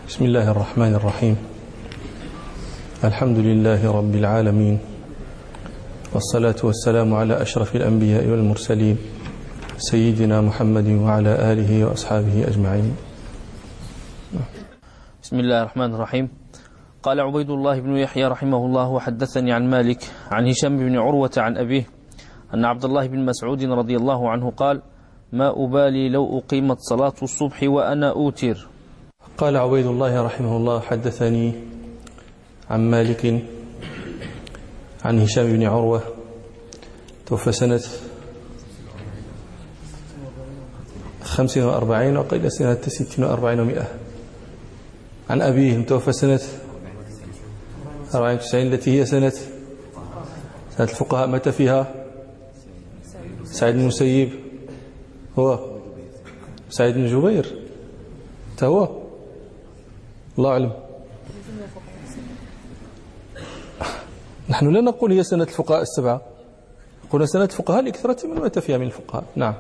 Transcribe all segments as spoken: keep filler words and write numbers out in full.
بسم الله الرحمن الرحيم. الحمد لله رب العالمين، والصلاة والسلام على أشرف الأنبياء والمرسلين سيدنا محمد وعلى آله وأصحابه أجمعين. بسم الله الرحمن الرحيم. قال عبيد الله بن يحيى رحمه الله: وحدثني عن مالك عن هشام بن عروة عن أبيه أن عبد الله بن مسعود رضي الله عنه قال: ما أبالي لو أقيمت صلاة الصبح وأنا أوتر. قال عبيد الله رحمه الله: حدثني عن مالك عن هشام بن عروة توفى سنة خمس وأربعين وقيل سنة ستين وأربعين ومئة، عن أبيه توفى سنة أربعين وتسعين التي هي سنة سنة الفقهاء. متى فيها؟ سعيد بن المسيب هو سعيد بن جبير هو الله أعلم. نحن لا نقول هي سنة الفقهاء السبعة، قلنا سنة الفقهاء لكثرة من مات فيها من الفقهاء. نعم.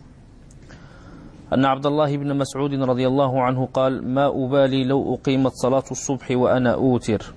أن عبد الله بن مسعود رضي الله عنه قال: ما أبالي لو أقيمت صلاة الصبح وأنا أوتر.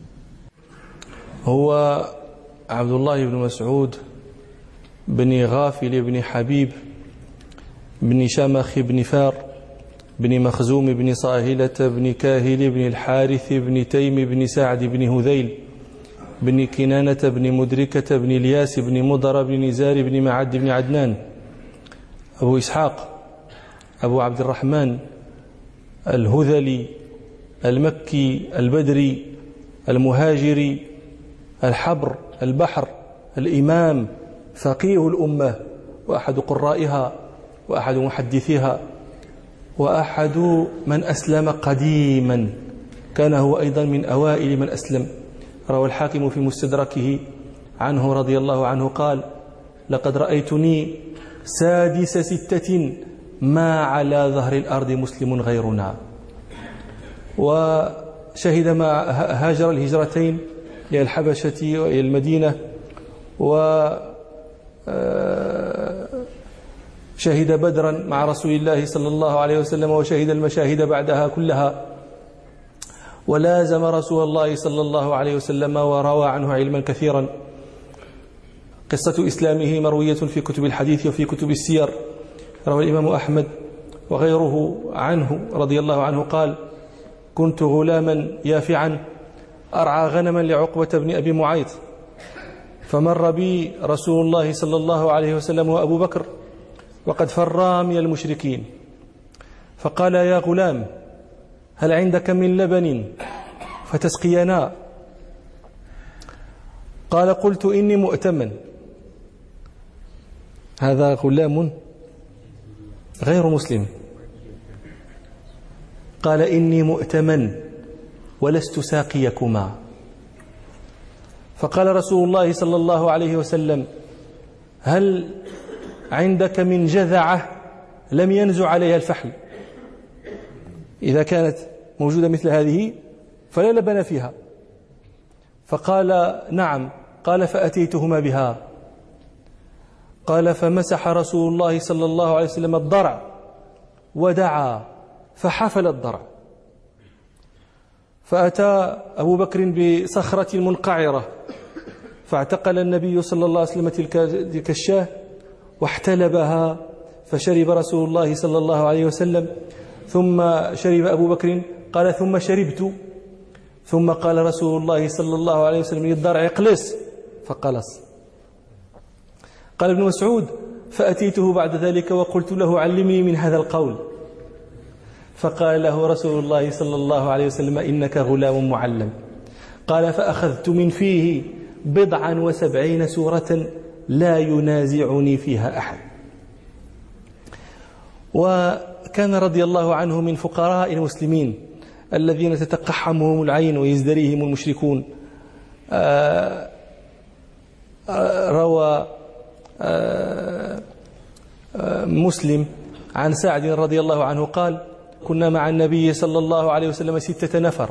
هو عبد الله بن مسعود بن غافل بن حبيب بن شمخ بن فار بن مخزوم بن صاهلة بن كاهل بن الحارث بن تيم بن سعد بن هذيل بن كنانة بن مدركة بن الياس بن مضر بن نزار بن معد بن عدنان أبو إسحاق أبو عبد الرحمن الهذلي المكي البدري المهاجري الحبر البحر الإمام فقيه الأمة وأحد قرائها وأحد محدثيها وأحد من أسلم قديما، كان هو أيضا من أوائل من أسلم. روى الحاكم في مستدركه عنه رضي الله عنه قال: لقد رأيتني سادس ستة ما على ظهر الأرض مسلم غيرنا. وشهد ما هاجر الهجرتين إلى الحبشة وإلى المدينة، وشهد بدرا مع رسول الله صلى الله عليه وسلم، وشهد المشاهد بعدها كلها، ولازم رسول الله صلى الله عليه وسلم وروى عنه علما كثيرا. قصة إسلامه مروية في كتب الحديث وفي كتب السير. روى الإمام أحمد وغيره عنه رضي الله عنه قال: كنت غلاما يافعا أرعى غنما لعقبة بن أبي معيط، فمر بي رسول الله صلى الله عليه وسلم وأبو بكر وقد فرا من المشركين، فقال: يا غلام، هل عندك من لبن فتسقينا؟ قال: قلت إني مؤتمن. هذا غلام غير مسلم. قال: إني مؤتمن ولست ساقيكما. فقال رسول الله صلى الله عليه وسلم: هل عندك من جذعة لم ينزع عليها الفحل؟ إذا كانت موجودة مثل هذه فلا لبن فيها. فقال: نعم. قال: فأتيتهما بها. قال: فمسح رسول الله صلى الله عليه وسلم الضرع ودعا فحفل الضرع. فأتى أبو بكر بصخرة منقعرة فاعتقل النبي صلى الله عليه وسلم تلك الشاة واحتلبها، فشرب رسول الله صلى الله عليه وسلم، ثم شرب أبو بكر. قال: ثم شربت. ثم قال رسول الله صلى الله عليه وسلم للضرع: اقلس، فقلص. قال ابن مسعود: فأتيته بعد ذلك وقلت له: علمني من هذا القول. فقال له رسول الله صلى الله عليه وسلم: إنك غلام معلم. قال: فأخذت من فيه بضعا وسبعين سورة لا ينازعني فيها أحد. وكان رضي الله عنه من فقراء المسلمين الذين تتقحمهم العين ويزدريهم المشركون. آآ آآ روى آآ مسلم عن سعد رضي الله عنه قال: كنا مع النبي صلى الله عليه وسلم ستة نفر،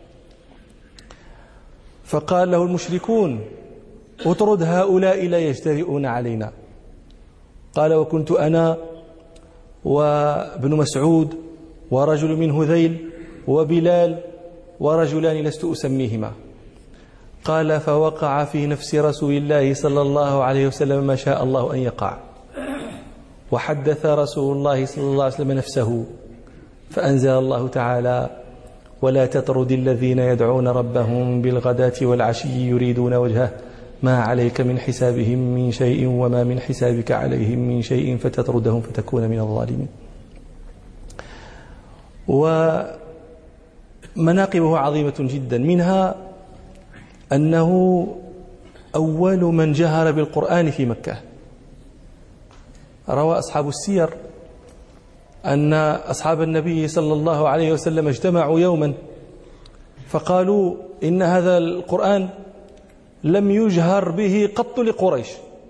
فقال له المشركون: اطرد هؤلاء لا يجترئون علينا. قال: وكنت أنا وابن مسعود ورجل من هذيل وبلال ورجلان لست أسميهما. قال فوقع في نفس رسول الله صلى الله عليه وسلم ما شاء الله أن يقع، وحدث رسول الله صلى الله عليه وسلم نفسه فأنزل الله تعالى ولا تطرد الذين يدعون ربهم بالغداة والعشي يريدون وجهه ما عليك من حسابهم من شيء وما من حسابك عليهم من شيء فتطردهم فتكون من الظالمين. ومناقبه عظيمة جدا، منها أنه أول من جهر بالقرآن في مكة. روى أصحاب السير أن أصحاب النبي صلى الله عليه وسلم اجتمعوا يوما فقالوا إن هذا القرآن لم يجهر به قط لقريش،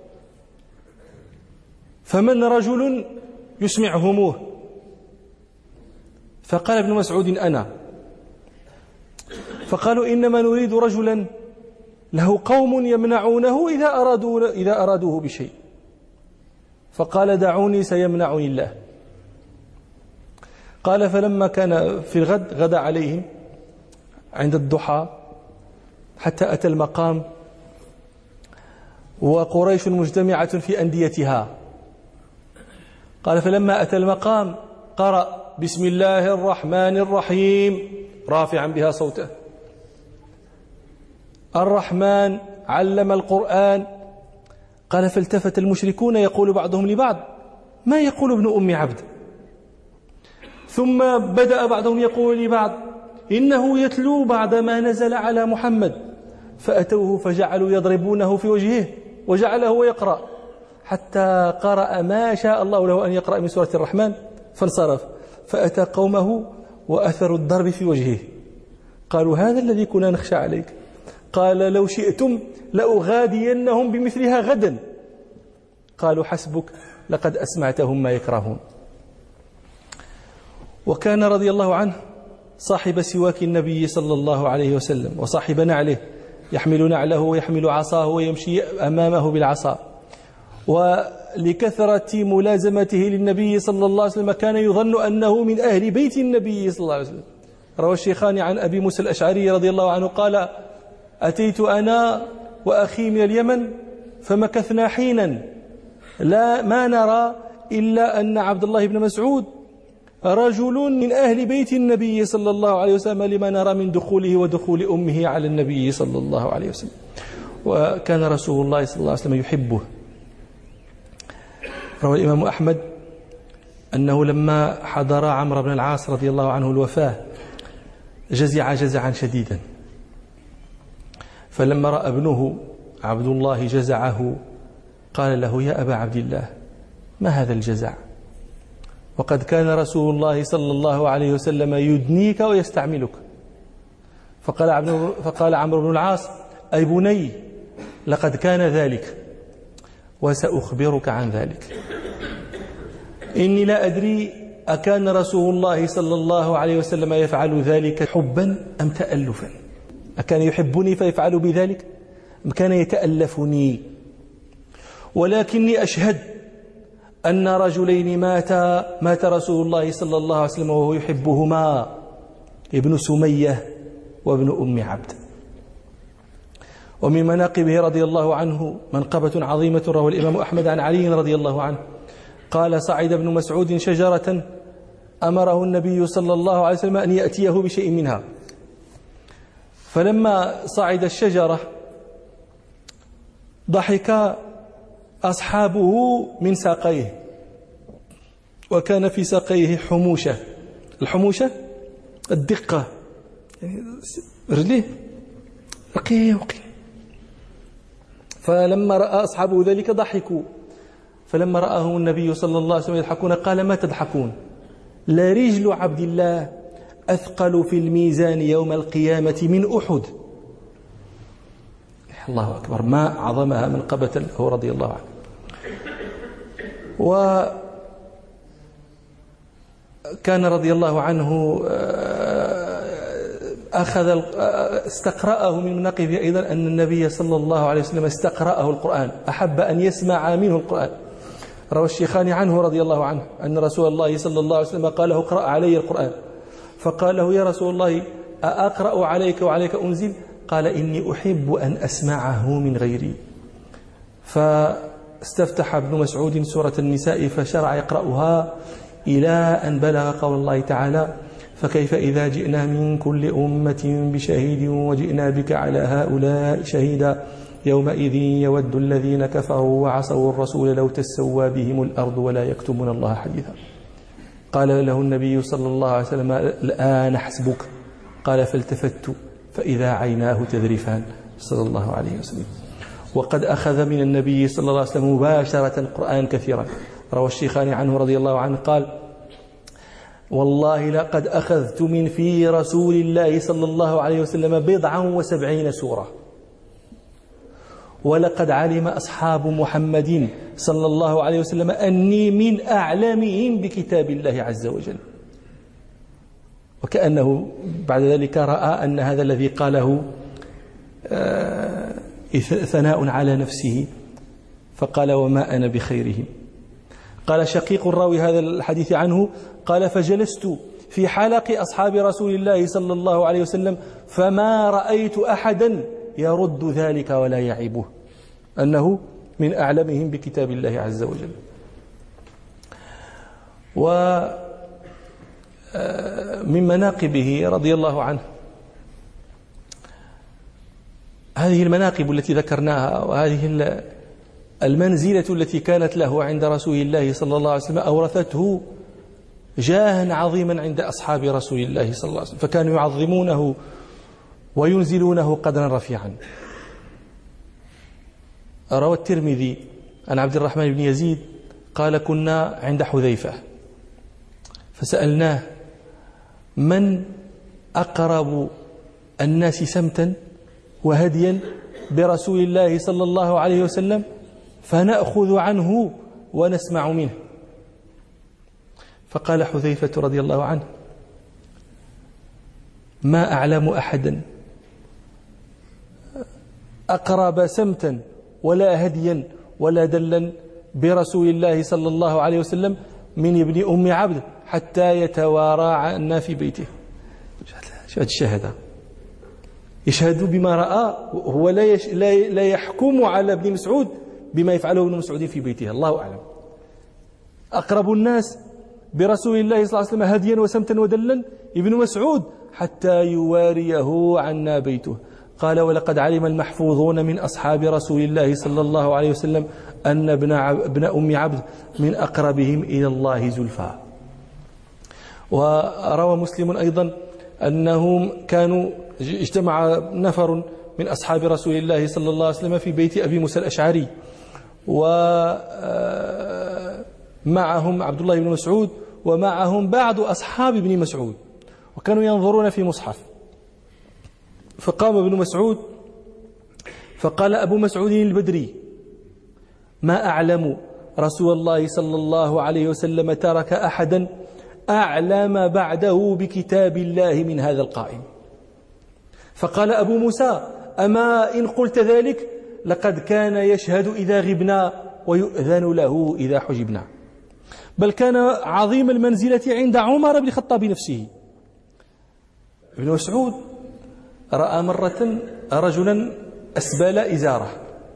فمن رجل يسمعهموه؟ فقال ابن مسعود أنا. فقالوا إنما نريد رجلا له قوم يمنعونه إذا أرادوا إذا أرادوه بشيء. فقال دعوني سيمنعني الله. قال فلما كان في الغد غدا عليهم عند الضحى حتى أتى المقام وقريش مجتمعة في أنديتها. قال فلما أتى المقام قرأ بسم الله الرحمن الرحيم رافعا بها صوته. الرحمن علم القرآن. قال فالتفت المشركون يقول بعضهم لبعض ما يقول ابن أم عبد، ثم بدأ بعضهم يقول لبعض إنه يتلو بعد ما نزل على محمد، فأتوه فجعلوا يضربونه في وجهه وجعله يقرأ حتى قرأ ما شاء الله له أن يقرأ من سورة الرحمن فانصرف، فأتى قومه وأثروا الضرب في وجهه. قالوا هذا الذي كنا نخشى عليك. قال لو شئتم لأغادينهم بمثلها غدا. قالوا حسبك لقد أسمعتهم ما يكرهون. وكان رضي الله عنه صاحب سواك النبي صلى الله عليه وسلم وصاحب نعله، يحمل نعله ويحمل عصاه ويمشي أمامه بالعصا. ولكثرة ملازمته للنبي صلى الله عليه وسلم كان يظن أنه من أهل بيت النبي صلى الله عليه وسلم. روى الشيخان عن أبي موسى الأشعري رضي الله عنه قال أتيت أنا وأخي من اليمن فمكثنا حينا لا ما نرى إلا أن عبد الله بن مسعود رجل من أهل بيت النبي صلى الله عليه وسلم لما نرى من دخوله ودخول أمه على النبي صلى الله عليه وسلم. وكان رسول الله صلى الله عليه وسلم يحبه. روى الإمام أحمد أنه لما حضر عمرو بن العاص رضي الله عنه الوفاة جزع جزعا شديدا، فلما رأى ابنه عبد الله جزعه قال له يا أبا عبد الله ما هذا الجزع؟ وقد كان رسول الله صلى الله عليه وسلم يدنيك ويستعملك. فقال فقال عمرو بن العاص أي بني لقد كان ذلك وسأخبرك عن ذلك. إني لا أدري أكان رسول الله صلى الله عليه وسلم يفعل ذلك حبا أم تألفا؟ أكان يحبني فيفعل بذلك أم كان يتألفني؟ ولكني أشهد أن رجلين ماتا مات رسول الله صلى الله عليه وسلم وهو يحبهما، ابن سمية وابن أم عبد. ومن مناقبه رضي الله عنه منقبة عظيمة روى الإمام أحمد عن علي رضي الله عنه قال صعد ابن مسعود شجرة أمره النبي صلى الله عليه وسلم أن يأتيه بشيء منها، فلما صعد الشجرة ضحك أصحابه من ساقيه، وكان في ساقيه حموشة. الحموشة الدقة، يعني رجليه رقيق. فلما رأى أصحابه ذلك ضحكوا، فلما رآهم النبي صلى الله عليه وسلم يضحكون قال ما تضحكون؟ لا رجل عبد الله أثقل في الميزان يوم القيامة من أحد. الله أكبر، ما عظمها منقبة له رضي الله عنه. وكان رضي الله عنه أخذ استقرأه من مناقبه أيضا أن النبي صلى الله عليه وسلم استقرأه القرآن، أحب أن يسمع منه القرآن. روى الشيخان عنه رضي الله عنه أن رسول الله صلى الله عليه وسلم قال له اقرأ علي القرآن، فقال له: يا رسول الله أقرأ عليك وعليك أنزل؟ قال: إني أحب أن أسمعه من غيري. فاستفتح ابن مسعود سورة النساء فشرع يقرأها إلى أن بلغ قول الله تعالى: فكيف إذا جئنا من كل أمة بشهيد وجئنا بك على هؤلاء شهيدا يومئذ يود الذين كفروا وعصوا الرسول لو تسوى بهم الأرض ولا يكتمون الله حديثا. قال له النبي صلى الله عليه وسلم: الآن حسبك. قال: فالتفت فإذا عيناه تذرفان صلى الله عليه وسلم. وقد أخذ من النبي صلى الله عليه وسلم مباشرة القرآن كثيرا. روى الشيخان عنه رضي الله عنه قال: والله لقد أخذت من في رسول الله صلى الله عليه وسلم بضعا وسبعين سورة، ولقد علم أصحاب محمد صلى الله عليه وسلم أني من أعلمهم بكتاب الله عز وجل. وكأنه بعد ذلك رأى أن هذا الذي قاله ثناء على نفسه، فقال: وما أنا بخيرهم. قال شقيق الراوي هذا الحديث عنه قال: فجلست في حلق أصحاب رسول الله صلى الله عليه وسلم فما رأيت أحدا يرد ذلك ولا يعيبه، أنه من أعلمهم بكتاب الله عز وجل. ومن مناقبه رضي الله عنه هذه المناقب التي ذكرناها، وهذه المنزلة التي كانت له عند رسول الله صلى الله عليه وسلم أورثته جاها عظيما عند أصحاب رسول الله صلى الله عليه وسلم، فكانوا يعظمونه وينزلونه قدرا رفيعا. روى الترمذي عن عبد الرحمن بن يزيد قال: كنا عند حذيفة فسألناه: من أقرب الناس سمتا وهديا برسول الله صلى الله عليه وسلم فنأخذ عنه ونسمع منه؟ فقال حذيفة رضي الله عنه: ما أعلم أحدا أقرب سمتا ولا هديا ولا دلا برسول الله صلى الله عليه وسلم من ابن أم عبد حتى يتوارى عنا في بيته. شهد الشهادة، يشهد بما رأى، هو لا يش... لا يحكم على ابن مسعود بما يفعله ابن مسعود في بيته، الله أعلم. أقرب الناس برسول الله صلى الله عليه وسلم هديا وسمتا ودلا ابن مسعود حتى يواريه عنا بيته. قال: ولقد علم المحفوظون من أصحاب رسول الله صلى الله عليه وسلم أن ابن, ابن أم عبد من أقربهم إلى الله زلفى. وروى مسلم أيضا أنهم كانوا اجتمع نفر من أصحاب رسول الله صلى الله عليه وسلم في بيت أبي موسى الأشعري، ومعهم عبد الله بن مسعود ومعهم بعض أصحاب ابن مسعود، وكانوا ينظرون في مصحف. فقام ابن مسعود فقال أبو مسعود البدري: ما أعلم رسول الله صلى الله عليه وسلم ترك أحدا أعلم بعده بكتاب الله من هذا القائم. فقال أبو موسى: أما إن قلت ذلك لقد كان يشهد إذا غبنا ويؤذن له إذا حجبنا. بل كان عظيم المنزلة عند عمر بن الخطاب نفسه. ابن مسعود رأى مرة رجلا أسبل إزاره،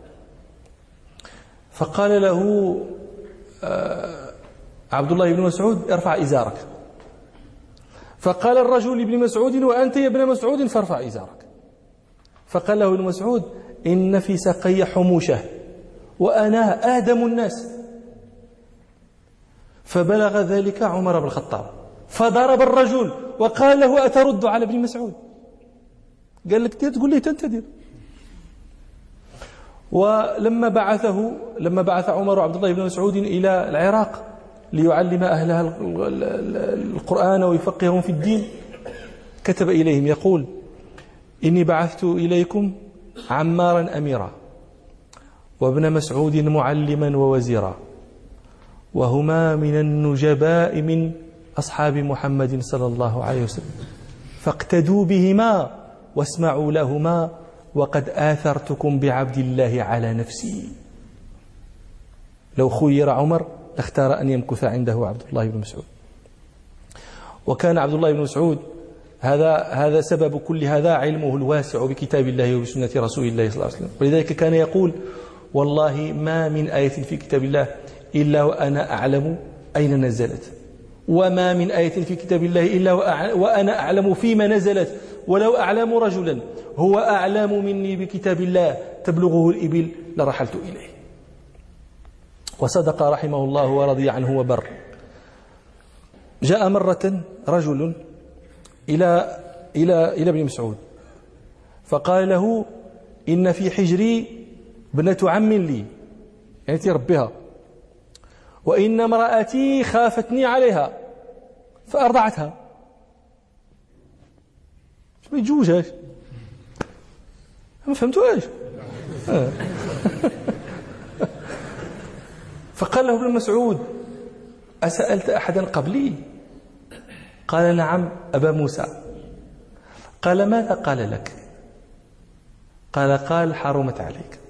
فقال له عبد الله بن مسعود: ارفع إزارك. فقال الرجل لابن مسعود: وأنت يا ابن مسعود فارفع إزارك. فقال له ابن مسعود: إن في ساقي حموشة وأنا آدم الناس. فبلغ ذلك عمر بن الخطاب فضرب الرجل وقال له: أترد على ابن مسعود؟ قال لك تقول لي تنتدر. ولما بعثه لما بعث عمر عبد الله بن مسعود إلى العراق ليعلم أهلها القرآن ويفقههم في الدين، كتب إليهم يقول: إني بعثت إليكم عمارا أميرا وابن مسعود معلما ووزيرا، وهما من النجباء من أصحاب محمد صلى الله عليه وسلم، فاقتدوا بهما واسمعوا لهما، وقد آثرتكم بعبد الله على نفسي. لو خير عمر لاختار أن يمكث عنده عبد الله بن مسعود. وكان عبد الله بن مسعود هذا هذا سبب كل هذا علمه الواسع بكتاب الله وبسنة رسول الله صلى الله عليه وسلم. ولذلك كان يقول والله ما من آية في كتاب الله إلا وأنا أعلم أين نزلت، وما من آية في كتاب الله إلا وأنا أعلم فيما نزلت، ولو أعلم رجلا هو أعلم مني بكتاب الله تبلغه الإبل لرحلت إليه. وصدق رحمه الله ورضي عنه وبر. جاء مرة رجل إلى إلى إلى ابن مسعود فقال له إن في حجري ابنة عم لي، يعني تربيها، وإن امرأتي خافتني عليها فأرضعتها. ما يجوزش، ما فهمتوش. فقال له ابن مسعود أسألت أحدا قبلي؟ قال نعم أبا موسى. قال ماذا قال لك؟ قال قال حرمت عليك.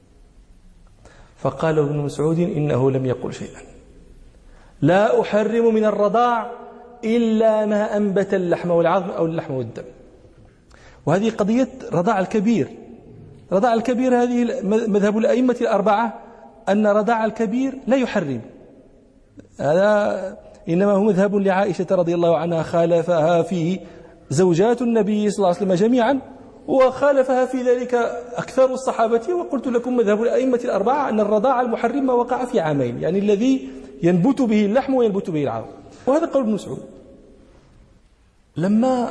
فقال ابن مسعود إنه لم يقل شيئا، لا أحرم من الرضاع إلا ما أنبت اللحم والعظم أو اللحم والدم. وهذه قضية رضاع الكبير. رضاع الكبير هذه مذهب الأئمة الأربعة أن رضاع الكبير لا يحرم، هذا إنما هو مذهب لعائشة رضي الله عنها خالفها فيه زوجات النبي صلى الله عليه وسلم جميعا، وخالفها في ذلك أكثر الصحابة. وقلت لكم مذهب الأئمة الأربعة أن الرضاع المحرم ما وقع في عامين، يعني الذي ينبت به اللحم وينبت به العظم، وهذا قول ابن مسعود. لما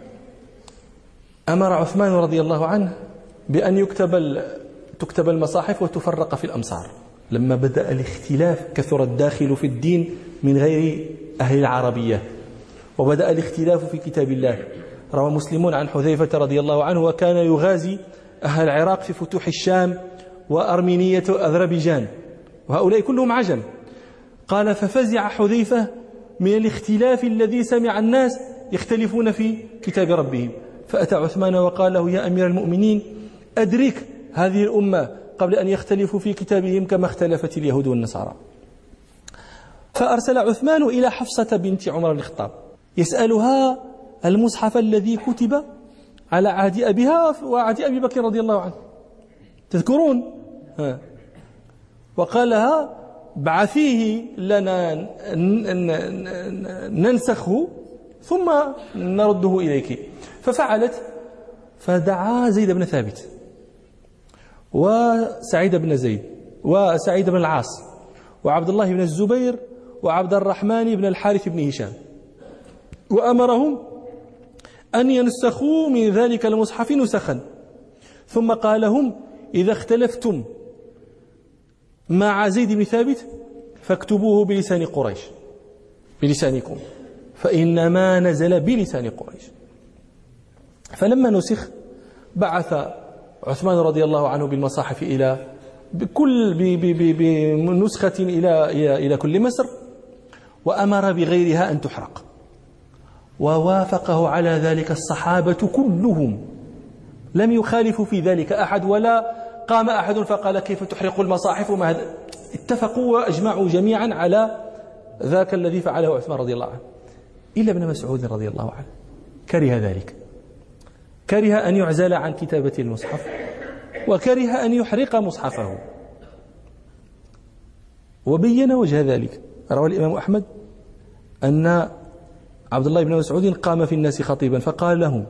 أمر عثمان رضي الله عنه بأن يكتب تكتب المصاحف وتفرق في الأمصار، لما بدأ الاختلاف كثر الداخل في الدين من غير أهل العربية، وبدأ الاختلاف في كتاب الله. روى مسلمون عن حذيفة رضي الله عنه وكان يغازي أهل العراق في فتوح الشام وأرمينية وأذربيجان، وهؤلاء كلهم عجم. قال ففزع حذيفة من الاختلاف الذي سمع الناس يختلفون في كتاب ربهم، فأتى عثمان وقال له يا أمير المؤمنين أدرك هذه الأمة قبل أن يختلفوا في كتابهم كما اختلفت اليهود والنصارى. فأرسل عثمان إلى حفصة بنت عمر بن الخطاب يسألها المصحف الذي كتب على عهد أبيها وعهد أبي بكر رضي الله عنه، تذكرون؟ ها. وقال لها بعثيه لنا ننسخه ثم نرده إليك. ففعلت، فدعا زيد بن ثابت وسعيد بن زيد وسعيد بن العاص وعبد الله بن الزبير وعبد الرحمن بن الحارث بن هشام، وأمرهم أن ينسخوا من ذلك المصحف نسخا، ثم قال لهم إذا اختلفتم مع زيد بن ثابت فاكتبوه بلسان قريش، بلسانكم، فإنما نزل بلسان قريش. فلما نسخ بعث عثمان رضي الله عنه بالمصاحف إلى بكل بنسخة إلى إلى كل مصر، وأمر بغيرها أن تحرق، ووافقه على ذلك الصحابة كلهم، لم يخالفوا في ذلك أحد، ولا قام أحد فقال كيف تحرق المصاحف وما هذا. اتفقوا وأجمعوا جميعا على ذاك الذي فعله عثمان رضي الله عنه، إلا ابن مسعود رضي الله عنه كره ذلك، كره أن يعزل عن كتابة المصحف، وكره أن يحرق مصحفه، وبين وجه ذلك. روى الإمام أحمد أن عبد الله بن مسعود قام في الناس خطيبا فقال لهم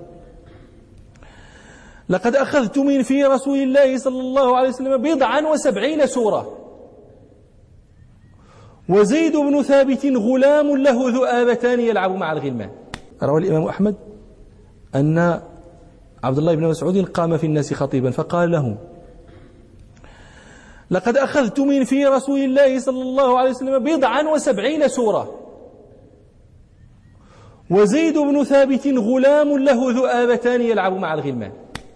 لقد أخذت من في رسول الله صلى الله عليه وسلم بضعا وسبعين سورة، وزيد بن ثابت غلام له ذؤابتان يلعب مع الغلمان. روى الإمام أحمد أن عبد الله بن مسعود قام في الناس خطيبا فقال لهم لقد أخذت من في رسول الله صلى الله عليه وسلم بضعا وسبعين سورة، وزيد بن ثابت غلام له ذؤابتان يلعب مع الغلمان.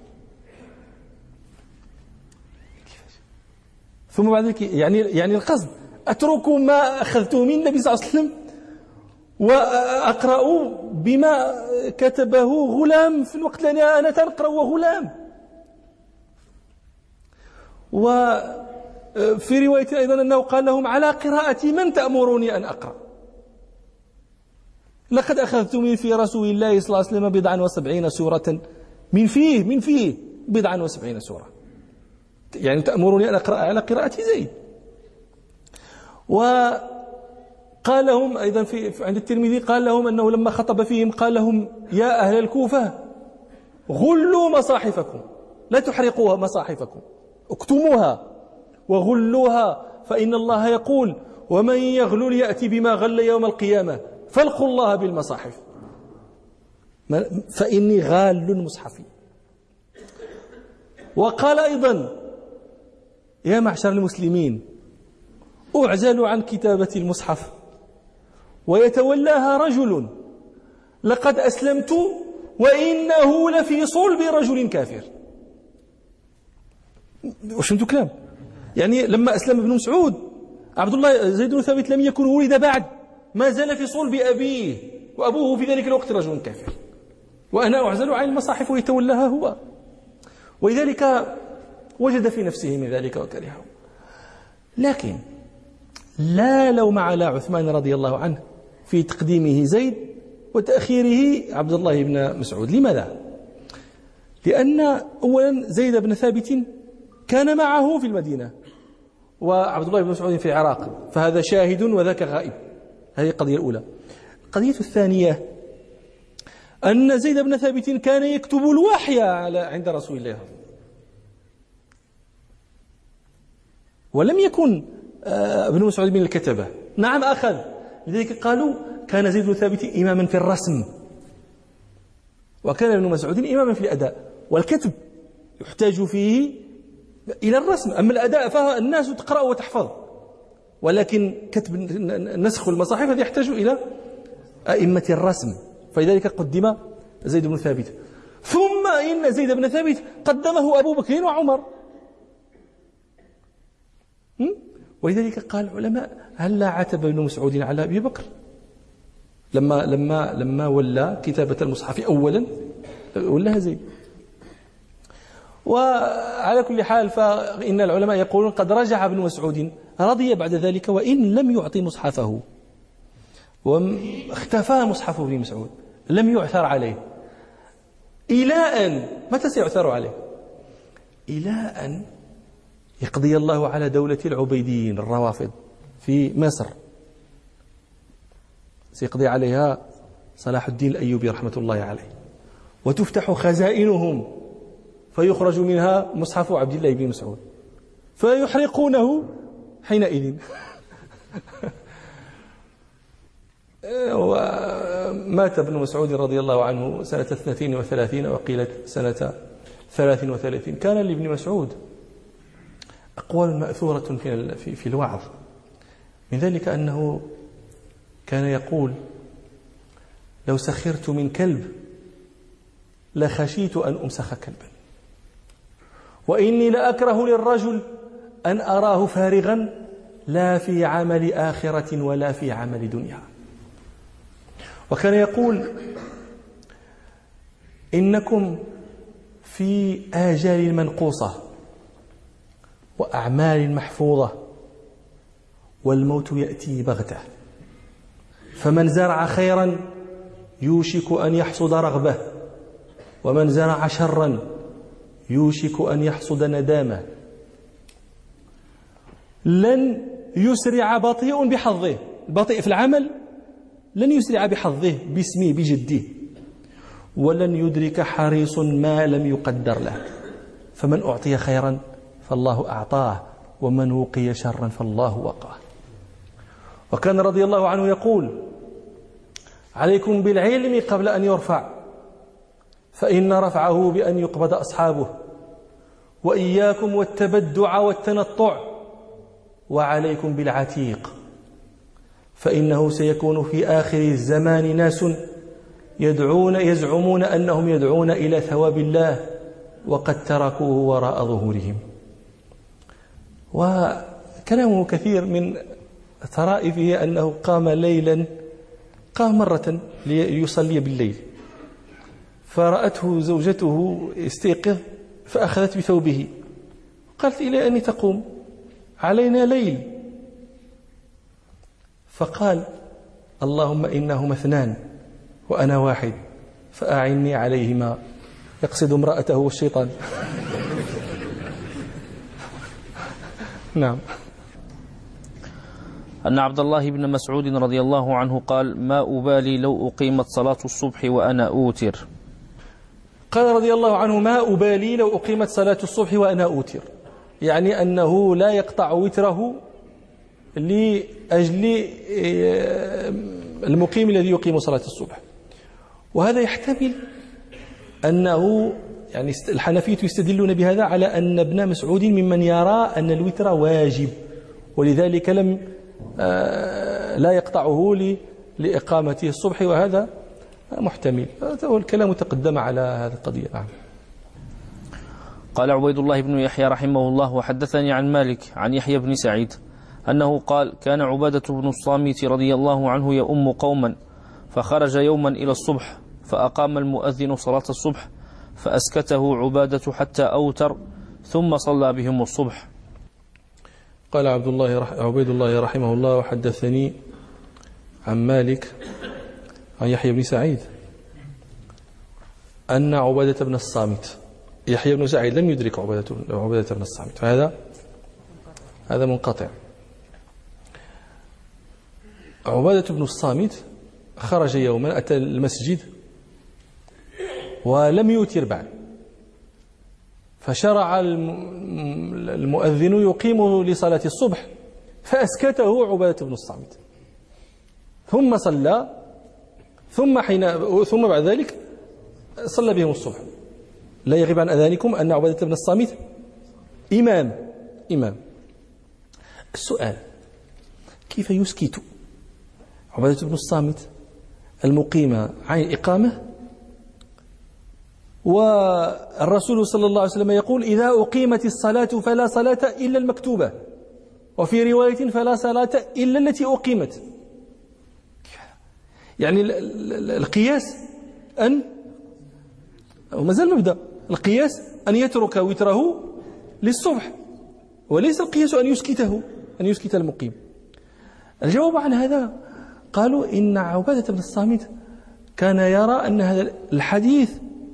ثم بعد ذلك يعني يعني القصد أترك ما أخذته من النبي صلى الله عليه وسلم وأقرأ بما كتبه غلام في الوقت الذي أنا تنقرأ وغلام. وفي رواية أيضا أنه قال لهم على قراءة من تأمروني أن أقرأ. لقد أخذت من في رسول الله صلى الله عليه وسلم بضعا وسبعين سورة من فيه من فيه بضعا وسبعين سورة، يعني تأمرني أن أقرأ على قراءة زيد. وقال لهم أيضا في عند الترمذي قال لهم أنه لما خطب فيهم قال لهم يا أهل الكوفة غلوا مصاحفكم، لا تحرقوها مصاحفكم، اكتموها وغلوها، فإن الله يقول ومن يغلل يأتي بما غل يوم القيامة فالقوا الله بالمصاحف فإني غال مصحفي. وقال أيضا يا معشر المسلمين أعزل عن كتابة المصحف ويتولاها رجل لقد أسلمت وإنه لفي صلب رجل كافر. وش انتو كلام؟ يعني لما أسلم ابن مسعود عبد الله زيد بن ثابت لم يكن ولد بعد، ما زال في صلب أبيه وأبوه في ذلك الوقت رجل كافر، وأنا أعزل عن المصاحف ويتولاها هو. ولذلك وجد في نفسه من ذلك وكرهه. لكن لا لوم على عثمان رضي الله عنه في تقديمه زيد وتأخيره عبد الله بن مسعود. لماذا؟ لأن أولا زيد بن ثابت كان معه في المدينة وعبد الله بن مسعود في العراق، فهذا شاهد وذاك غائب. هذه القضية الأولى. القضية الثانية أن زيد بن ثابت كان يكتب الوحي على عند رسول الله، ولم يكن ابن مسعود من الكتبة. نعم أخذ، لذلك قالوا كان زيد بن ثابت إماما في الرسم، وكان ابن مسعود إماما في الأداء، والكتب يحتاج فيه إلى الرسم. أما الأداء فالناس تقرأ وتحفظ، ولكن كتب نسخ المصاحف هذا يحتاج إلى أئمة الرسم، فلذلك قدم زيد بن ثابت. ثم إن زيد بن ثابت قدمه أبو بكر وعمر، ولذلك قال العلماء هل لا عتب ابن مسعود على أبي بكر لما لما لما ولى كتابة المصحف أولا ولاها زيد. وعلى كل حال فإن العلماء يقولون قد رجع ابن مسعود رضي بعد ذلك وإن لم يعطي مصحفه، واختفى مصحف ابن مسعود لم يعثر عليه إلى أن متى سيعثر عليه؟ إلى أن يقضي الله على دولة العبيديين الروافض في مصر، سيقضي عليها صلاح الدين الأيوبي رحمة الله عليه، وتفتح خزائنهم فيخرج منها مصحف عبد الله بن مسعود فيحرقونه حينئذ. ومات ابن مسعود رضي الله عنه سنة اثنتين وثلاثين وقيلت سنة ثلاث وثلاثين. كان لابن مسعود أقوال مأثورة في في في الوعظ، من ذلك أنه كان يقول لو سخرت من كلب لخشيت أن أمسخ كلبا، وإني لأكره للرجل أن أراه فارغا لا في عمل آخرة ولا في عمل دنيا. وكان يقول إنكم في آجال منقوصة وأعمال محفوظة والموت يأتي بغتة، فمن زرع خيرا يوشك أن يحصد رغبة، ومن زرع شرا يوشك أن يحصد ندامة. لن يسرع بطيء بحظه، البطيء في العمل لن يسرع بحظه باسمه بجده، ولن يدرك حريص ما لم يقدر له، فمن أعطي خيرا فالله أعطاه، ومن وقي شرا فالله وقاه. وكان رضي الله عنه يقول عليكم بالعلم قبل أن يرفع، فإن رفعه بأن يقبض أصحابه، وإياكم والتبدع والتنطع، وعليكم بالعتيق، فإنه سيكون في آخر الزمان ناس يدعون يزعمون أنهم يدعون إلى ثواب الله وقد تركوه وراء ظهورهم. وكلامه كثير، من طرائفه أنه قام ليلا قام مرة ليصلي بالليل، فرأته زوجته يستيقظ فأخذت بثوبه، قالت إلى أن تقوم علينا ليل، فقال اللهم إنهما اثنان وأنا واحد فأعني عليهما، يقصد امرأته والشيطان. نعم. أن عبد الله بن مسعود رضي الله عنه قال: ما أبالي لو أقيمت صلاة الصبح وأنا أوتر. قال رضي الله عنه: ما أبالي لو أقيمت صلاة الصبح وأنا أوتر، يعني أنه لا يقطع وتره لأجل المقيم الذي يقيم صلاة الصبح. وهذا يحتمل أنه يعني الحنفية يستدلون بهذا على أن ابن مسعود ممن يرى أن الوتر واجب، ولذلك لم لا يقطعه لإقامته الصبح، وهذا محتمل. والكلام تقدم على هذه القضية. نعم. قال عبيد الله بن يحيى رحمه الله: وحدثني عن مالك عن يحيى بن سعيد أنه قال: كان عبادة بن الصامت رضي الله عنه يؤم قوما، فخرج يوما إلى الصبح فأقام المؤذن صلاة الصبح فأسكته عبادة حتى أوتر ثم صلى بهم الصبح. قال عبد الله رح... عبيد الله رحمه الله: وحدثني عن مالك عن يحيى بن سعيد أن عبادة بن الصامت، يحيى بن سعيد لم يدرك عبادة عبادة بن الصامت، فهذا هذا منقطع. عبادة بن الصامت خرج يوما، أتى المسجد ولم يوتر بعد، فشرع المؤذن يقيم لصلاة الصبح فأسكته عبادة بن الصامت، ثم صلى، ثم حين ثم بعد ذلك صلى بهم الصبح. لا يغيب عن أذهانكم أن عبادة بن الصامت إمام إمام السؤال: كيف يسكت عبادة بن الصامت المقيم عن الإقامة، والرسول صلى الله عليه وسلم يقول: إذا أقيمت الصلاة فلا صلاة إلا المكتوبة، وفي رواية فلا صلاة إلا التي أقيمت. يعني القياس أن وما زال مبدأ القياس أن يترك وتره للصبح، وليس القياس أن يسكته أن يسكت المقيم. الجواب عن هذا قالوا إن عبادة بن الصامت كان يرى أن هذا الحديث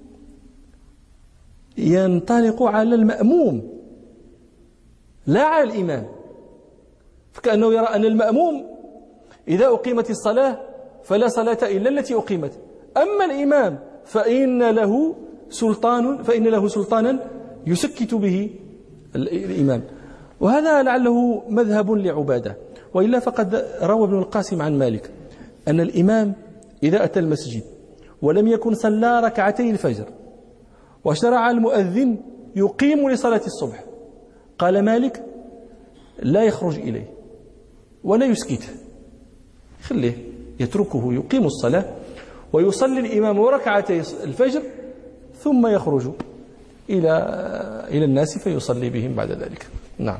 ينطلق على المأموم لا على الإمام، فكأنه يرى أن المأموم إذا أقيمت الصلاة فلا صلاة إلا التي أقيمت، أما الإمام فإن له سلطان فإن له سلطانا يسكت به الإمام. وهذا لعله مذهب لعبادة، وإلا فقد روى ابن القاسم عن مالك أن الإمام إذا أتى المسجد ولم يكن صلى ركعتي الفجر وشرع المؤذن يقيم لصلاة الصبح، قال مالك: لا يخرج إليه ولا يسكته، خليه يتركه يقيم الصلاة ويصلي الإمام ركعتي الفجر ثم يخرج إلى إلى الناس فيصلي بهم بعد ذلك. نعم.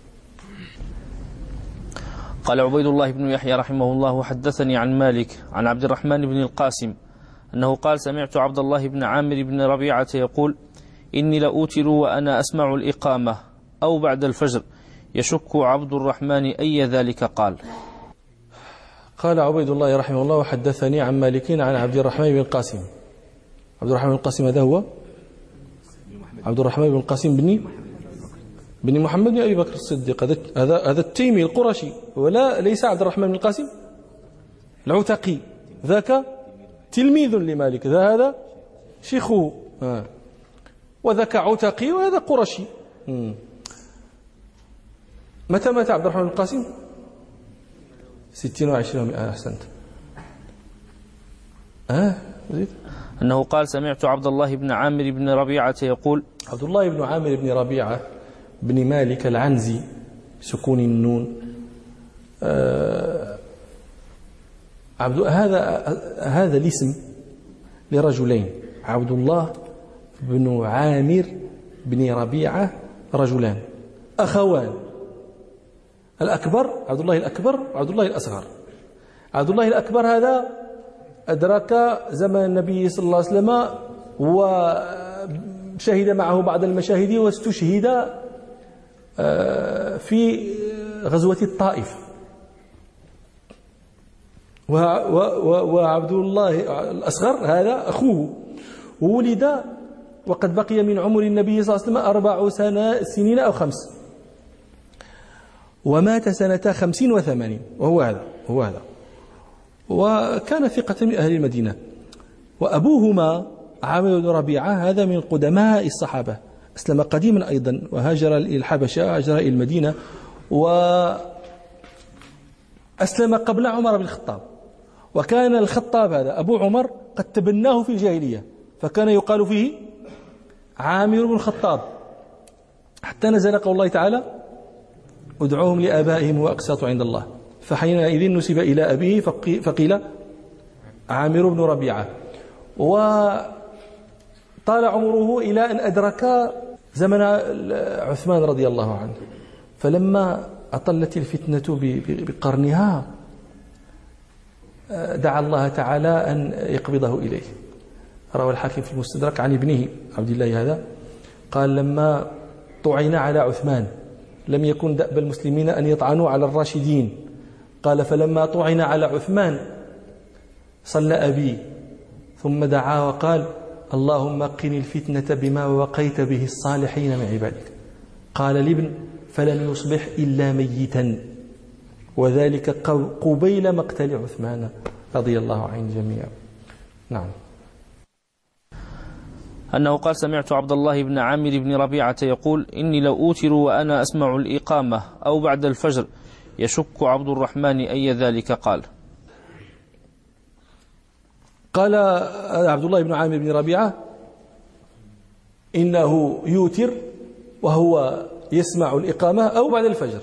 قال عبيد الله بن يحيى رحمه الله: حدثني عن مالك عن عبد الرحمن بن القاسم أنه قال: سمعت عبد الله بن عامر بن ربيعة يقول: إني لأوتر وأنا أسمع الإقامة أو بعد الفجر، يشك عبد الرحمن أي ذلك قال. قال عبيد الله رحمه الله: وحدثني عن مالك عن عبد الرحمن بن القاسم. عبد الرحمن بن القاسم هذا هو عبد الرحمن بن القاسم بن بن محمد بن أبي بكر الصديق، هذا هذا هذا التيمي القرشي، ولا ليس عبد الرحمن بن القاسم العتقي، ذاك تلميذ لمالك، ذا هذا شيخه، آه. وذاك عتقي وهذا قرشي. مم. متى مات عبد الرحمن بن القاسم؟ ستين وعشرين ومئة. أحسنت. آه زيد. أنه قال: سمعت عبد الله بن عامر بن ربيعة يقول. عبد الله بن عامر بن ربيعة بن مالك العنزي سكون النون. آه عبد هذا هذا الاسم لرجلين: عبد الله بن عامر بن ربيعة، رجلان أخوان، الأكبر عبد الله الأكبر وعبد الله الأصغر. عبد الله الأكبر هذا أدرك زمن النبي صلى الله عليه وسلم وشهد معه بعض المشاهد، واستشهد في غزوة الطائف. وعبد الله الأصغر هذا أخوه، وولد وقد بقي من عمر النبي صلى الله عليه وسلم أربع سنين أو خمس، ومات سنة خمسين وثمانين، وهو هذا هو هذا وكان ثقة من أهل المدينة. وأبوهما عامر بن ربيعة هذا من قدماء الصحابة، أسلم قديما أيضا وهاجر إلى الحبشة، هاجر إلى المدينة، وأسلم قبل عمر بن الخطاب. وكان الخطاب هذا أبو عمر قد تبناه في الجاهلية، فكان يقال فيه عامر بن الخطاب، حتى نزل قول الله تعالى ادعوهم لآبائهم وأقسطوا عند الله، فحينئذ نسب إلى أبيه فقيل عامر بن ربيعة. وطال عمره إلى أن أدرك زمن عثمان رضي الله عنه، فلما أطلت الفتنة بقرنها دعا الله تعالى أن يقبضه إليه. روى الحاكم في المستدرك عن ابنه عبد الله هذا قال لما طعن على عثمان لم يكن دأب المسلمين أن يطعنوا على الراشدين، قال فلما طعن على عثمان صلى أبي ثم دعا وقال اللهم قني الفتنة بما وقيت به الصالحين من عبادك. قال الابن فلم يصبح إلا ميتا، وذلك قبيل مقتل عثمان رضي الله عن الجميع. نعم. أنه قال سمعت عبد الله بن عامر بن ربيعة يقول إني لو أوتر وأنا أسمع الإقامة أو بعد الفجر يشك عبد الرحمن أي ذلك قال. قال عبد الله بن عامر بن ربيعة إنه يوتر وهو يسمع الإقامة أو بعد الفجر،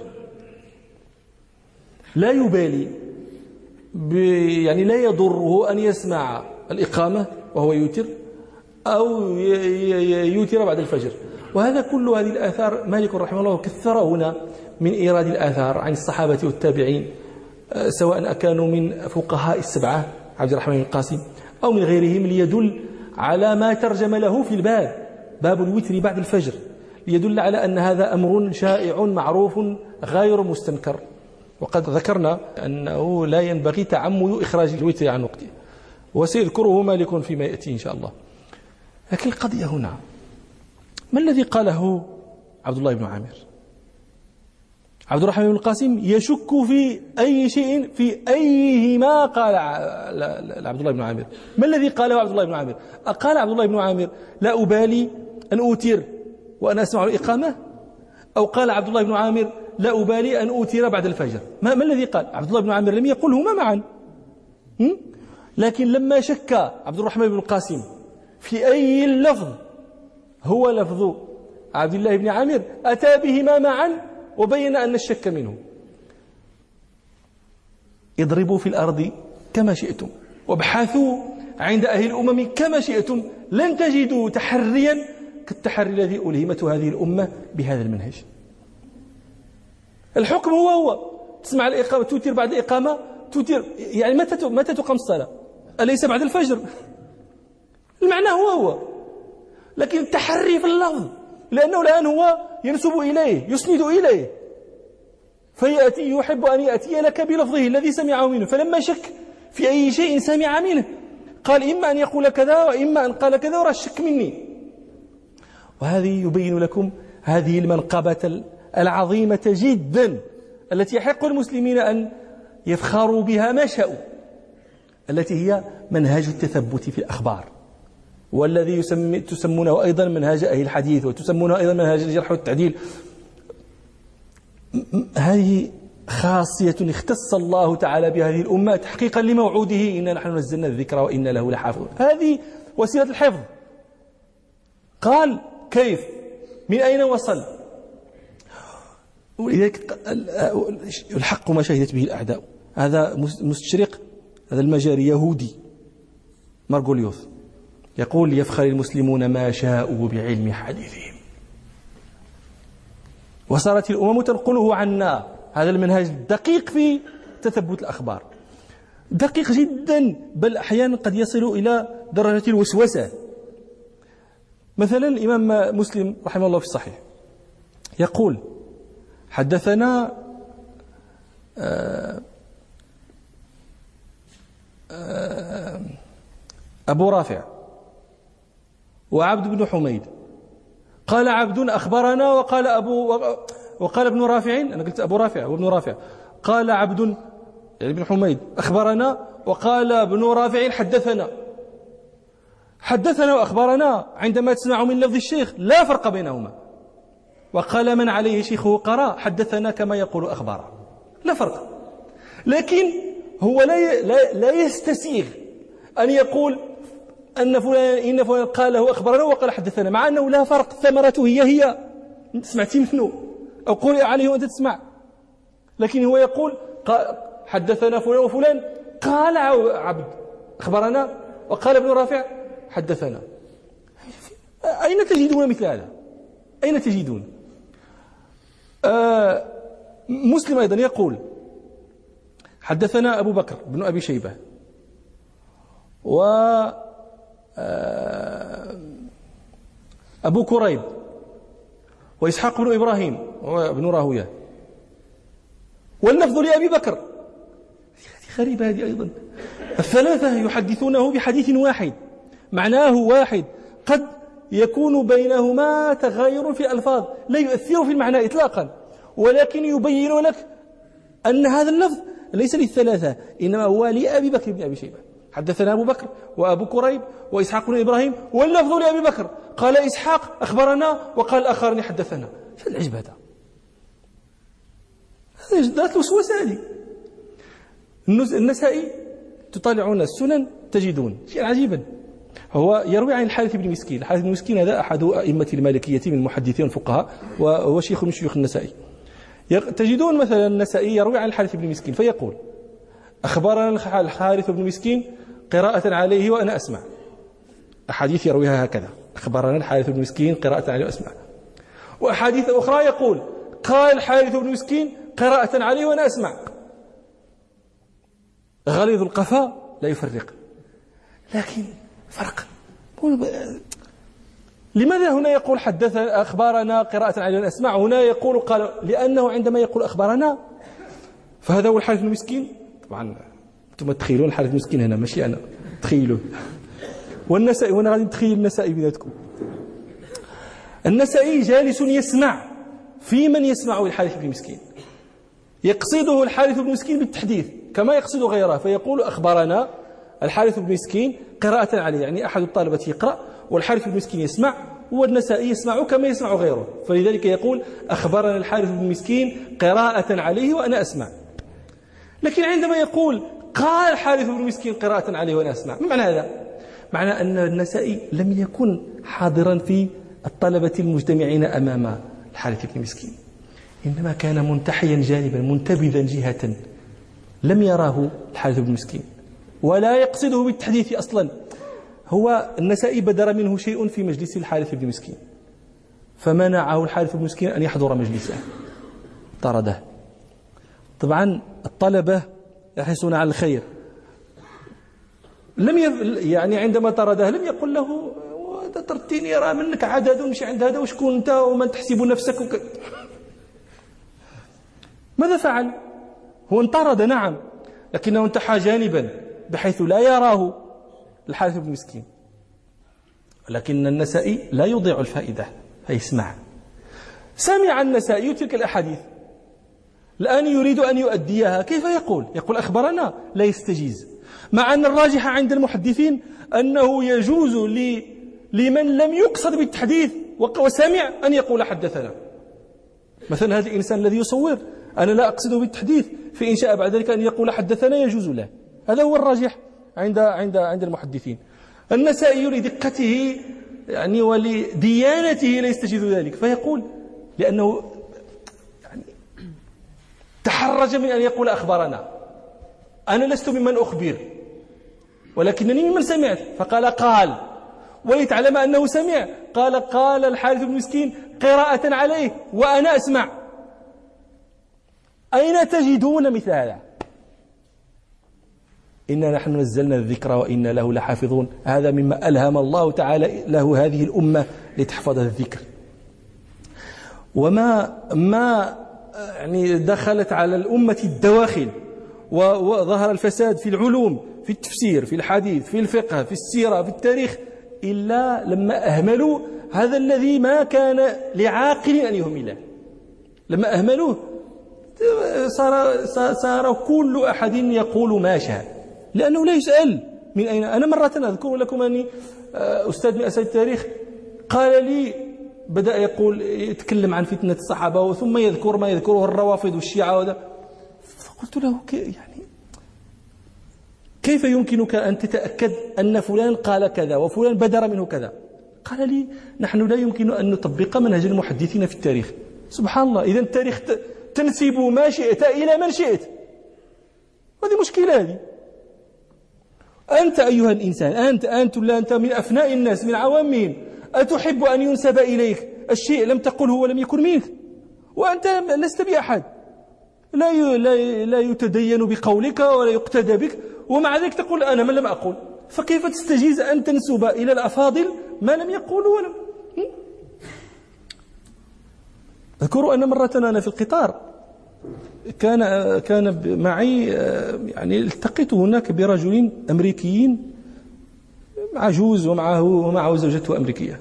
لا يبالي، يعني لا يضره أن يسمع الإقامة وهو يوتر أو يوتر بعد الفجر. وهذا كل هذه الآثار مالك رحمه الله كثر هنا من إيراد الآثار عن الصحابة والتابعين، سواء كانوا من فقهاء السبعة عبد الرحمن بن القاسم أو من غيرهم، ليدل على ما ترجم له في الباب، باب الوتر بعد الفجر، ليدل على أن هذا أمر شائع معروف غير مستنكر. وقد ذكرنا أنه لا ينبغي تعمد إخراج الوتر عن وقته، وسيذكره مالك فيما يأتي إن شاء الله. لكن القضية هنا ما الذي قاله عبد الله بن عامر؟ عبد الرحمن بن القاسم يشك في أي شيء في أيهما قال عبد الله بن عامر. ما الذي قاله عبد الله بن عامر؟ قال عبد الله بن عامر لا أبالي أن أوتر وأنا أسمع الإقامة، أو قال عبد الله بن عامر لا أبالي أن أوتر بعد الفجر؟ ما, ما الذي قال؟ عبد الله بن عامر لم يقلهما معا، لكن لما شك عبد الرحمن بن القاسم في أي اللفظ هو لفظ عبد الله بن عامر أتى بهما معا وبين أن الشك منه. اضربوا في الأرض كما شئتم وابحثوا عند أهل الأمم كما شئتم، لن تجدوا تحريا كالتحري الذي ألهمت هذه الأمة بهذا المنهج. الحكم هو هو، تسمع الإقامة توتر بعد الإقامة توتر، يعني متى متى تقام الصلاة؟ أليس بعد الفجر؟ المعنى هو هو، لكن التحري في اللفظ، لأنه الآن هو ينسب إليه يسند إليه، فيأتي يحب أن يأتي لك بلفظه الذي سمعه منه، فلما شك في أي شيء سمع منه قال إما أن يقول كذا وإما أن قال كذا وراه الشك مني. وهذه يبين لكم هذه المنقبة العظيمة جدا التي يحق المسلمين أن يفخروا بها ما شاءوا، التي هي منهج التثبت في الأخبار، والذي يسمي تسمونه أيضا منهج أهل الحديث، وتسمونه أيضا منهج الجرح والتعديل. هذه خاصية اختص الله تعالى بهذه الأمة تحقيقا لموعوده إنا نحن نزلنا الذكر وإنا له لحافظون. هذه وسيلة الحفظ. قال كيف؟ من أين وصل؟ ولذلك الحق ما شهدت به الأعداء. هذا مستشرق، هذا المجاري يهودي مارغوليوس يقول يفخر المسلمون ما شاءوا بعلم حديثهم، وصارت الأمم تنقله عنا. هذا المنهج دقيق في تثبت الأخبار، دقيق جدا، بل أحيانا قد يصل إلى درجة الوسوسة. مثلا الإمام مسلم رحمه الله في الصحيح يقول حدثنا أبو رافع وعبد بن حميد، قال عبد أخبرنا وقال أبو وقال ابن رافع، أنا قلت أبو رافع وابن رافع، قال عبد يعني ابن حميد أخبرنا وقال ابن رافع حدثنا. حدثنا وأخبرنا عندما تسمع من لفظ الشيخ لا فرق بينهما. وقال من عليه شيخه قرأ حدثنا كما يقول أخبار، لا فرق. لكن هو لا لا, لا يستسيغ أن يقول أن فلان إن فلان قال له أخبرنا وقال حدثنا، مع أنه لا فرق، ثمرته هي هي، سمعتي منه أو قرئ عليه وأنت تسمع. لكن هو يقول حدثنا فلان وفلان، قال عبد أخبرنا وقال ابن رافع حدثنا. أين تجدون مثل هذا؟ أين تجدون؟ آه مسلم أيضا يقول حدثنا أبو بكر بن أبي شيبة و أبو كريب وإسحاق بن إبراهيم وابن راهويه، واللفظ لأبي بكر. غريبة هذه أيضا، الثلاثة يحدثونه بحديث واحد معناه واحد، قد يكون بينهما تغاير في الألفاظ لا يؤثر في المعنى إطلاقا، ولكن يبين لك أن هذا اللفظ ليس للثلاثة إنما هو لأبي بكر بن أبي شيبة. حدثنا أبو بكر وأبو كريب وإسحاق بن إبراهيم، واللفظ لأبي بكر، قال إسحاق أخبرنا وقال الآخرين حدثنا. شو العجب هذا؟ ذات الوسوسة هذه. النسائي تطالعون السنن تجدون شيئا عجيبا، هو يروي عن الحارث بن مسكين. الحارث بن مسكين هذا أحد أئمة المالكية من المحدثين الفقهاء، وهو شيخ من شيوخ النسائي. تجدون مثلا النسائي يروي عن الحارث بن مسكين فيقول أخبرنا الحارث بن مسكين قراءة عليه وأنا أسمع. أحاديث يرويها هكذا، أخبرنا الحارث بن مسكين قراءة عليه وأسمع. وأحاديث أخرى يقول قال الحارث بن مسكين قراءة عليه وأنا أسمع. غليظ القفا لا يفرق، لكن فرق. لماذا هنا يقول حدث أخبارنا قراءة عليه وأنا أسمع، هنا يقول قال؟ لأنه عندما يقول أخبارنا فهذا هو الحارث بن مسكين. طبعا أنتم تخيلون الحارث بن مسكين هنا، ماشي أنا، تخيلوا. والنسائي، وأنا غادي نتخيل النسائي بذاتكم. النسائي جالس يسمع في من يسمعه الحارث بن مسكين، يقصده الحارث بن مسكين بالتحديث كما يقصد غيره، فيقول أخبرنا الحارث بن مسكين قراءة عليه، يعني أحد الطالبة يقرأ والحارث بن مسكين يسمع، والنسائي يسمع كما يسمع غيره، فلذلك يقول أخبرنا الحارث بن مسكين قراءة عليه وأنا أسمع. لكن عندما يقول قال الحارث بن مسكين قراءة عليه وأنا أسمع، ما معنى هذا؟ معنى أن النسائي لم يكن حاضرا في الطلبة المجتمعين أمام الحارث بن مسكين، إنما كان منتحيا جانبا منتبذا جهة، لم يراه الحارث بن مسكين ولا يقصده بالتحديث أصلا. هو النسائي بدر منه شيء في مجلس الحارث بن مسكين فمنعه الحارث بن مسكين أن يحضر مجلسه، طرده. طبعا الطلبة يحرصون على الخير، لم يف... يعني عندما طرده لم يقل له طردتني يرى منك عدد ومشي عند هذا وشكون أنت ومن تحسب نفسك وك... ماذا فعل؟ هو انطرد نعم، لكنه انتحى جانبا بحيث لا يراه الحارث بن مسكين. لكن النسائي لا يضيع الفائدة فيسمع. سمع النسائي تلك الأحاديث، الآن يريد أن يؤديها، كيف يقول؟ يقول أخبرنا، لا يستجيز، مع أن الراجح عند المحدثين أنه يجوز لي لمن لم يقصد بالتحديث وسمع أن يقول حدثنا. مثلا هذا الإنسان الذي يصور أنا لا أقصده بالتحديث، فإن شاء بعد ذلك أن يقول حدثنا يجوز له، هذا هو الراجح عند عند عند المحدثين. النسائي لدقته يعني ولديانته لا يستجيز ذلك، فيقول لأنه يعني تحرج من أن يقول أخبرنا، أنا لست ممن أخبر ولكنني ممن سمعت، فقال قال، وليتعلم أنه سمع قال قال الحارث بن مسكين قراءة عليه وأنا أسمع. أين تجدون مثل هذا؟ إنا نحن نزلنا الذكر وإنا له لحافظون، هذا مما ألهم الله تعالى له هذه الأمة لتحفظ الذكر. وما ما يعني دخلت على الأمة الدواخل وظهر الفساد في العلوم في التفسير، في الحديث، في الفقه، في السيرة، في التاريخ، إلا لما أهملوا هذا الذي ما كان لعاقل أن يهمله. لما أهملوه صار, صار كل أحد يقول ما شاء، لأنه لا يسأل من أين. أنا مرة أذكر لكم أني أستاذ من أساتذة التاريخ قال لي، بدأ يقول يتكلم عن فتنة الصحابة ثم يذكر ما يذكره الروافض والشيعة وذا، فقلت له يعني كيف يمكنك أن تتأكد أن فلان قال كذا وفلان بدر منه كذا؟ قال لي نحن لا يمكن أن نطبق منهج المحدثين في التاريخ. سبحان الله، إذا التاريخ تنسب ما شئت إلى من شئت، هذه مشكلة. هذه أنت أيها الإنسان، أنت أنت لا أنت من أفناء الناس من عوامهم، أتحب أن ينسب إليك الشيء لم تقله ولم يكن منك، وأنت لست بأحد، لا لا يتدين بقولك ولا يقتدى بك، ومع ذلك تقول أنا من لم أقول. فكيف تستجيز أن تنسب إلى الأفاضل ما لم يقولوا ولم. أذكر أن مرة أنا في القطار كان كان معي، يعني التقيت هناك برجل أمريكيين عجوز ومعه ومعه زوجته أمريكية،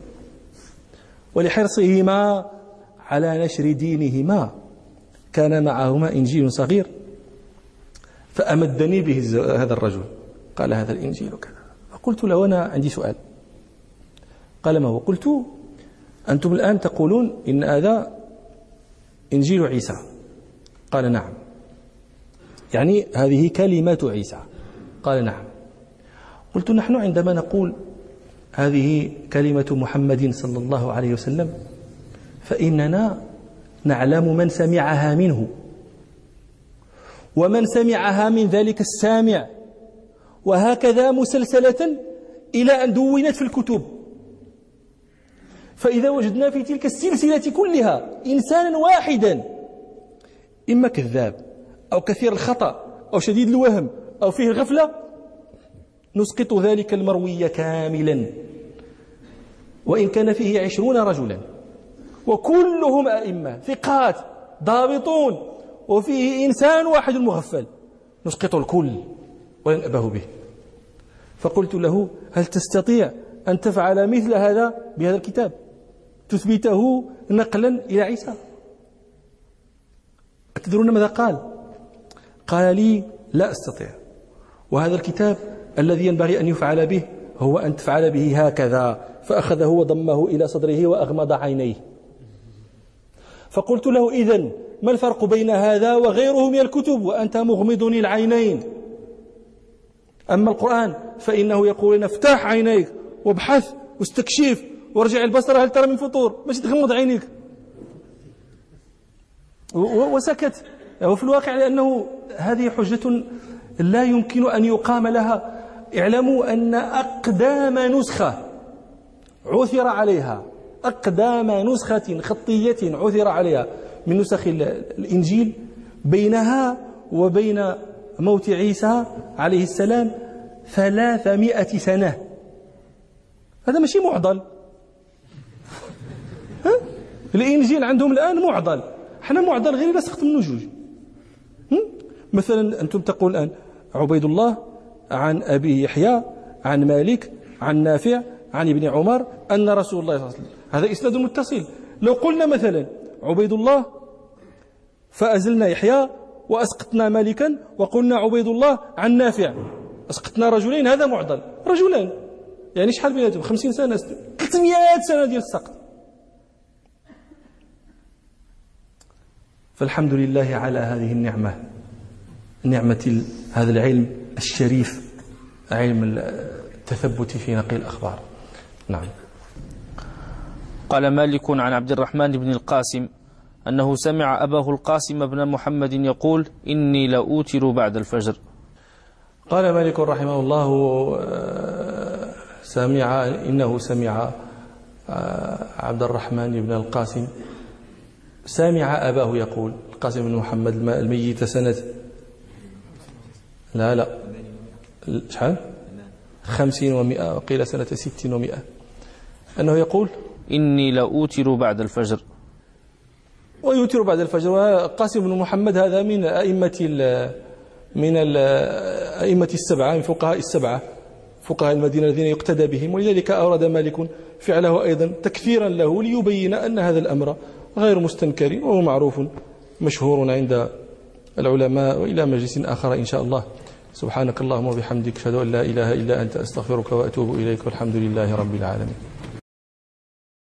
ولحرصهما على نشر دينهما كان معهما إنجيل صغير، فأمدني به هذا الرجل، قال هذا الإنجيل كذا. فقلت له أنا عندي سؤال. قال ما هو؟ قلت أنتم الآن تقولون إن هذا إنجيل عيسى. قال نعم. يعني هذه كلمات عيسى؟ قال نعم. قلت نحن عندما نقول هذه كلمة محمد صلى الله عليه وسلم فإننا نعلم من سمعها منه ومن سمعها من ذلك السامع، وهكذا مسلسلة إلى أن دونت في الكتب. فإذا وجدنا في تلك السلسلة كلها إنسانا واحدا إما كذاب أو كثير الخطأ أو شديد الوهم أو فيه الغفلة، نسقط ذلك المروي كاملا، وإن كان فيه عشرون رجلا وكلهم أئمة ثقات ضابطون وفيه إنسان واحد مغفل، نسقط الكل ونأبه به. فقلت له هل تستطيع أن تفعل مثل هذا بهذا الكتاب، تثبته نقلا إلى عيسى؟ أتدرون ماذا قال؟ قال لي لا أستطيع، وهذا الكتاب الذي ينبغي أن يفعل به هو أن تفعل به هكذا. فأخذه وضمه إلى صدره وأغمض عينيه. فقلت له إذن ما الفرق بين هذا وغيره من الكتب وأنت مغمض العينين؟ أما القرآن فإنه يقول لنا افتح عينيك وابحث واستكشف وارجع البصر هل ترى من فطور، مش تغمض عينيك. وسكت. وفي الواقع لأنه هذه حجة لا يمكن أن يقام لها. اعلموا أن أقدام نسخة عثر عليها، أقدام نسخة خطية عثر عليها من نسخ الإنجيل بينها وبين موت عيسى عليه السلام ثلاثمائة سنة. هذا ماشي معضل. ها؟ الإنجيل عندهم الآن معضل، احنا معضل غير لسقط من جوج. مثلا أنتم تقول الآن عبيد الله عن أبي يحيى عن مالك عن نافع عن ابن عمر أن رسول الله صلى الله عليه وسلم، هذا إسناد متصل. لو قلنا مثلا عبيد الله فأزلنا يحيى وأسقطنا مالكا وقلنا عبيد الله عن نافع، أسقطنا رجلين، هذا معضل. رجلان يعني شحال بيناتهم؟ خمسين سنة، ثلاثمائة سنة ديال السقط. فالحمد لله على هذه النعمة، نعمة هذا العلم الشريف، علم التثبت في نقل الأخبار. نعم. قال مالك عن عبد الرحمن بن القاسم أنه سمع أباه القاسم بن محمد يقول إني لأوتر بعد الفجر. قال مالك رحمه الله سمع إنه سمع عبد الرحمن بن القاسم سمع أباه يقول، القاسم بن محمد الميت سنة لا لا شحال خمسين ومئة، وقيل سنة ست ومئة، أنه يقول إني لأوتر بعد الفجر. ويوتر بعد الفجر. وقاسم بن محمد هذا من أئمة من الأئمة السبعة من فقهاء السبعة فقهاء المدينة الذين يقتدى بهم، ولذلك أورد مالك فعله أيضا تكثيرا له ليبين أن هذا الأمر غير مستنكر وهو معروف مشهور عند العلماء. وإلى مجلس آخر إن شاء الله. سبحانك اللهم وبحمدك أشهد أن لا إله إلا أنت أستغفرك وأتوب إليك والحمد لله رب العالمين.